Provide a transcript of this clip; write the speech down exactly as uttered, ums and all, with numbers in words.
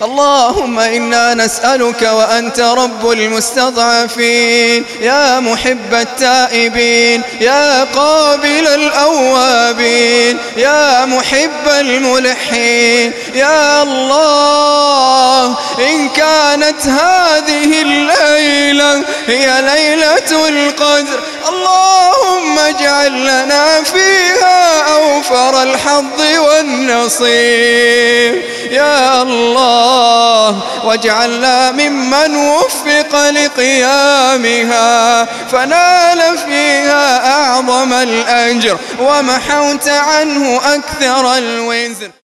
اللهم إنا نسألك وأنت رب المستضعفين، يا محب التائبين، يا قابل الأوابين، يا محب الملحين، يا الله إن كانت هذه الليلة هي ليلة القدر اللهم اجعل لنا فيها أوفر الحظ والنصيب يا الله، واجعلنا ممن وفق لقيامها فنال فيها أعظم الأجر ومحوت عنه أكثر الوزر.